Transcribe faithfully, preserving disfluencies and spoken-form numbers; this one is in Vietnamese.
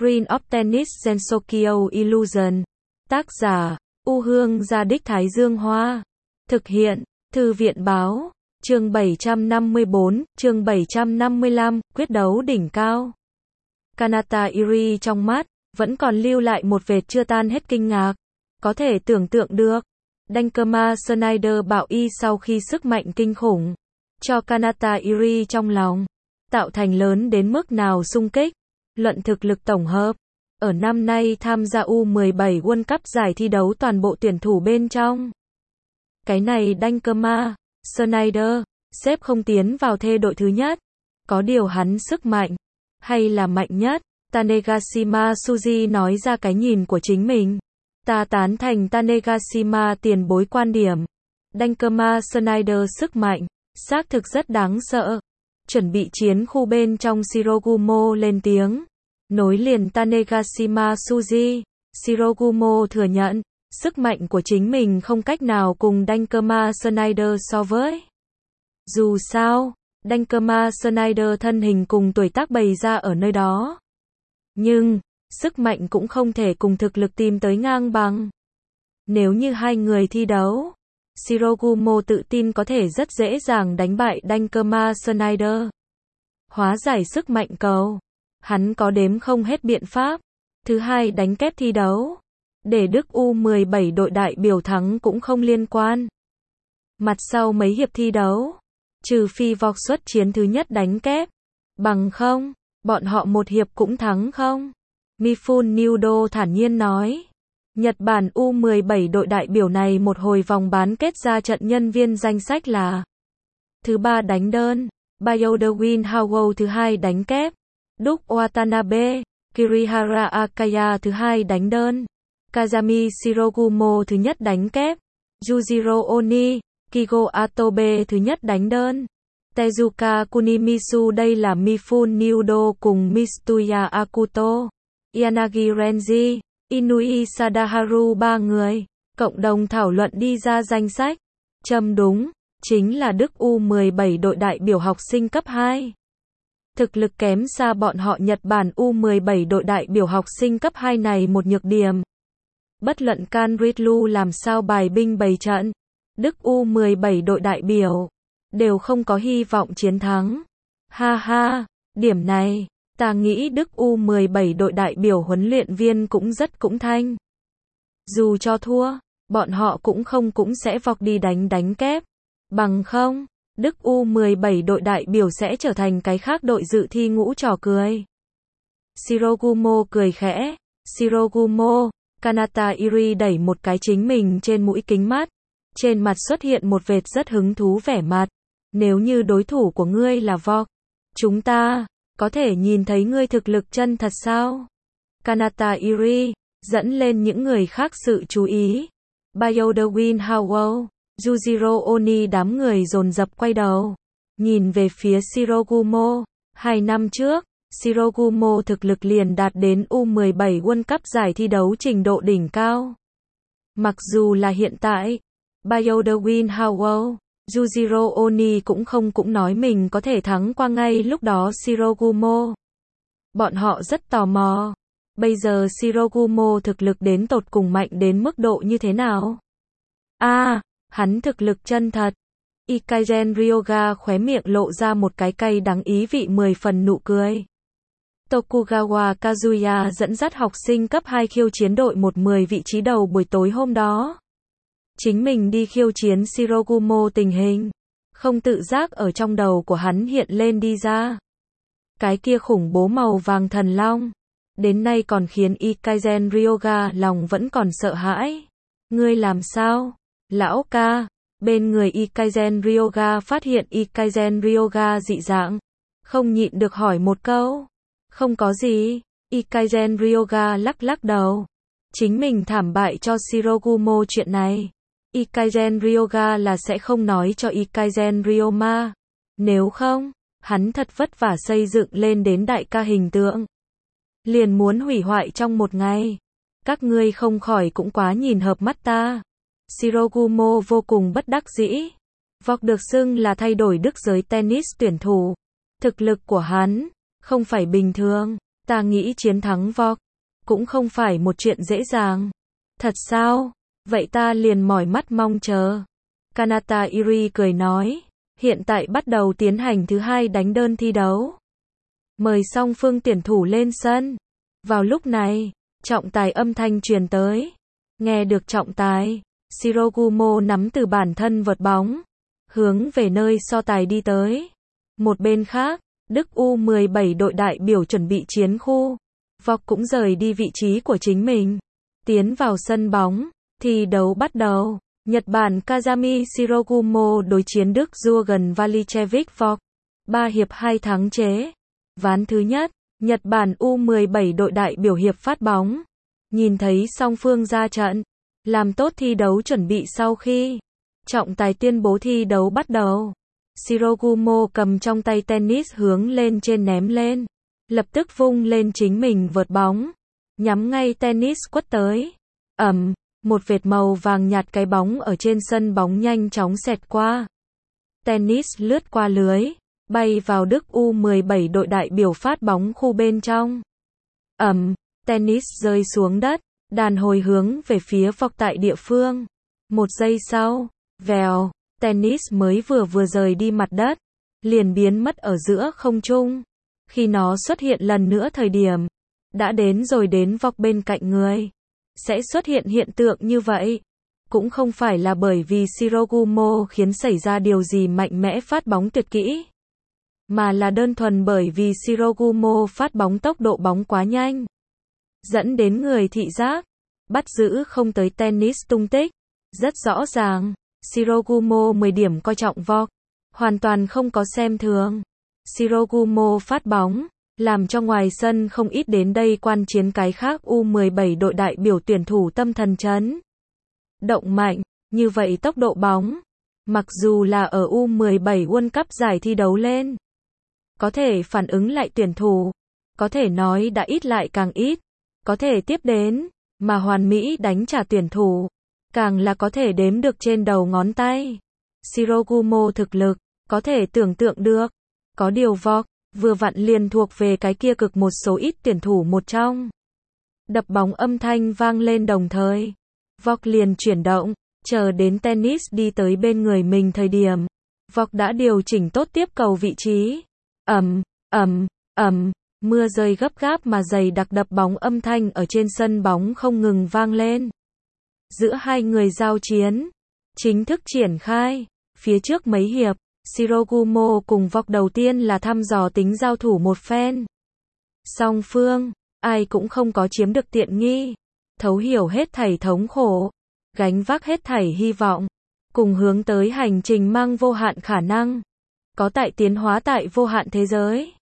Screen of Tennis Gensokyo Illusion. Tác giả, U Hương Gia Đích Thái Dương Hoa. Thực hiện, Thư viện Báo. Chương bảy trăm năm mươi bốn, chương bảy trăm năm mươi lăm, quyết đấu đỉnh cao. Kanata Iri trong mắt, vẫn còn lưu lại một vệt chưa tan hết kinh ngạc. Có thể tưởng tượng được, Dankama Snyder bạo y sau khi sức mạnh kinh khủng, cho Kanata Iri trong lòng, tạo thành lớn đến mức nào xung kích. Luận thực lực tổng hợp, ở năm nay tham gia U mười bảy World Cup giải thi đấu toàn bộ tuyển thủ bên trong. Cái này Dankama Snyder, xếp không tiến vào thê đội thứ nhất. Có điều hắn sức mạnh, hay là mạnh nhất. Tanegashima Tsuji nói ra cái nhìn của chính mình. Ta tán thành Tanegashima tiền bối quan điểm. Dankama Snyder sức mạnh, xác thực rất đáng sợ. Chuẩn bị chiến khu bên trong Shirogumo lên tiếng. Nối liền Tanegashima Tsuji, Shirogumo thừa nhận, sức mạnh của chính mình không cách nào cùng Dankama Snyder so với. Dù sao, Dankama Snyder thân hình cùng tuổi tác bày ra ở nơi đó. Nhưng, sức mạnh cũng không thể cùng thực lực tìm tới ngang bằng. Nếu như hai người thi đấu, Shirogumo tự tin có thể rất dễ dàng đánh bại Dankama Snyder. Hóa giải sức mạnh cầu, hắn có đếm không hết biện pháp. Thứ hai, đánh kép thi đấu. Để Đức U mười bảy đội đại biểu thắng cũng không liên quan. Mặt sau mấy hiệp thi đấu, trừ phi vọc xuất chiến thứ nhất đánh kép. Bằng không, bọn họ một hiệp cũng thắng không? Mifune Nudo thản nhiên nói. Nhật Bản U mười bảy đội đại biểu này một hồi vòng bán kết ra trận nhân viên danh sách là: thứ ba đánh đơn, Bayodewin Howell, thứ hai đánh kép, Duke Watanabe, Kirihara Akaya, thứ hai đánh đơn, Kazami Shirogumo, thứ nhất đánh kép, Yujiro Oni, Kigo Atobe, thứ nhất đánh đơn, Tezuka Kunimisu. Đây là Mifune Nudo cùng Mitsuya Akuto, Yanagi Renji, Inui Sadaharu ba người, cộng đồng thảo luận đi ra danh sách. Châm đúng, chính là Đức U mười bảy đội đại biểu học sinh cấp hai. Thực lực kém xa bọn họ Nhật Bản U mười bảy đội đại biểu học sinh cấp hai này một nhược điểm. Bất luận Kanritlu làm sao bài binh bày trận, Đức U mười bảy đội đại biểu đều không có hy vọng chiến thắng. Ha ha, điểm này, ta nghĩ Đức U mười bảy đội đại biểu huấn luyện viên cũng rất cũng thanh. Dù cho thua, bọn họ cũng không cũng sẽ vọc đi đánh đánh kép. Bằng không, Đức U mười bảy đội đại biểu sẽ trở thành cái khác đội dự thi ngũ trò cười. Shirogumo cười khẽ. Shirogumo, Kanata Iri đẩy một cái chính mình trên mũi kính mắt. Trên mặt xuất hiện một vệt rất hứng thú vẻ mặt. Nếu như đối thủ của ngươi là vọc, chúng ta có thể nhìn thấy ngươi thực lực chân thật sao? Kanata Iri dẫn lên những người khác sự chú ý. Bayodewin Howell, Yujiro Oni, đám người dồn dập quay đầu, nhìn về phía Shirogumo. Hai năm trước, Shirogumo thực lực liền đạt đến U mười bảy World Cup giải thi đấu trình độ đỉnh cao. Mặc dù là hiện tại, Bayodewin Howell, Yujiro Oni cũng không cũng nói mình có thể thắng qua ngay lúc đó Shirogumo. Bọn họ rất tò mò, bây giờ Shirogumo thực lực đến tột cùng mạnh đến mức độ như thế nào? A, à, hắn thực lực chân thật. Ikagen Ryoga khóe miệng lộ ra một cái cay đắng ý vị mười phần nụ cười. Tokugawa Kazuya dẫn dắt học sinh cấp hai khiêu chiến đội một mười vị trí đầu buổi tối hôm đó. Chính mình đi khiêu chiến Shirogumo, tình hình không tự giác ở trong đầu của hắn hiện lên đi ra. Cái kia khủng bố màu vàng thần long, đến nay còn khiến Ikagen Ryoga lòng vẫn còn sợ hãi. Ngươi làm sao, lão ca? Bên người Ikagen Ryoga phát hiện Ikagen Ryoga dị dạng, không nhịn được hỏi một câu. Không có gì. Ikagen Ryoga lắc lắc đầu. Chính mình thảm bại cho Shirogumo chuyện này, Ikagen Ryoga là sẽ không nói cho Ikagen Ryoma. Nếu không, hắn thật vất vả xây dựng lên đến đại ca hình tượng, liền muốn hủy hoại trong một ngày. Các ngươi không khỏi cũng quá nhìn hợp mắt ta. Shirogumo vô cùng bất đắc dĩ. Vọc được xưng là thay đổi đức giới tennis tuyển thủ. Thực lực của hắn không phải bình thường. Ta nghĩ chiến thắng Vok cũng không phải một chuyện dễ dàng. Thật sao? Vậy ta liền mỏi mắt mong chờ. Kanata Iri cười nói, hiện tại bắt đầu tiến hành thứ hai đánh đơn thi đấu. Mời song phương tuyển thủ lên sân. Vào lúc này, trọng tài âm thanh truyền tới. Nghe được trọng tài, Shirogumo nắm từ bản thân vợt bóng, hướng về nơi so tài đi tới. Một bên khác, Đức U mười bảy đội đại biểu chuẩn bị chiến khu. Vok cũng rời đi vị trí của chính mình. Tiến vào sân bóng, thi đấu bắt đầu. Nhật Bản Kazami Shirogumo đối chiến Đức Jurgen Valichevich Vok. ba hiệp hai thắng chế. Ván thứ nhất, Nhật Bản U mười bảy đội đại biểu hiệp phát bóng. Nhìn thấy song phương ra trận, làm tốt thi đấu chuẩn bị sau khi trọng tài tuyên bố thi đấu bắt đầu. Shirogumo cầm trong tay tennis hướng lên trên ném lên. Lập tức vung lên chính mình vợt bóng. Nhắm ngay tennis quất tới. Ầm, một vệt màu vàng nhạt cái bóng ở trên sân bóng nhanh chóng xẹt qua. Tennis lướt qua lưới, bay vào Đức U mười bảy đội đại biểu phát bóng khu bên trong. Ầm, tennis rơi xuống đất, đàn hồi hướng về phía Vok tại địa phương. Một giây sau, vèo, tennis mới vừa vừa rời đi mặt đất, liền biến mất ở giữa không trung. Khi nó xuất hiện lần nữa thời điểm, đã đến rồi đến Vok bên cạnh người. Sẽ xuất hiện hiện tượng như vậy, cũng không phải là bởi vì Shirogumo khiến xảy ra điều gì mạnh mẽ phát bóng tuyệt kỹ, mà là đơn thuần bởi vì Shirogumo phát bóng tốc độ bóng quá nhanh, dẫn đến người thị giác bắt giữ không tới tennis tung tích. Rất rõ ràng, Shirogumo mười điểm coi trọng Vok, hoàn toàn không có xem thường. Shirogumo phát bóng, làm cho ngoài sân không ít đến đây quan chiến cái khác U mười bảy đội đại biểu tuyển thủ tâm thần chấn động mạnh. Như vậy tốc độ bóng, mặc dù là ở U mười bảy World Cup giải thi đấu lên, có thể phản ứng lại tuyển thủ, có thể nói đã ít lại càng ít, có thể tiếp đến, mà hoàn mỹ đánh trả tuyển thủ, càng là có thể đếm được trên đầu ngón tay. Shirogumo thực lực, có thể tưởng tượng được. Có điều Vok, vừa vặn liền thuộc về cái kia cực một số ít tuyển thủ một trong. Đập bóng âm thanh vang lên đồng thời. Vok liền chuyển động, chờ đến tennis đi tới bên người mình thời điểm. Vok đã điều chỉnh tốt tiếp cầu vị trí. Ầm, ầm, ầm, mưa rơi gấp gáp mà dày đặc đập bóng âm thanh ở trên sân bóng không ngừng vang lên. Giữa hai người giao chiến, chính thức triển khai. Phía trước mấy hiệp, Shirogumo cùng Vok đầu tiên là thăm dò tính giao thủ một phen. Song phương, ai cũng không có chiếm được tiện nghi. Thấu hiểu hết thảy thống khổ, gánh vác hết thảy hy vọng, cùng hướng tới hành trình mang vô hạn khả năng. Có tại tiến hóa tại vô hạn thế giới.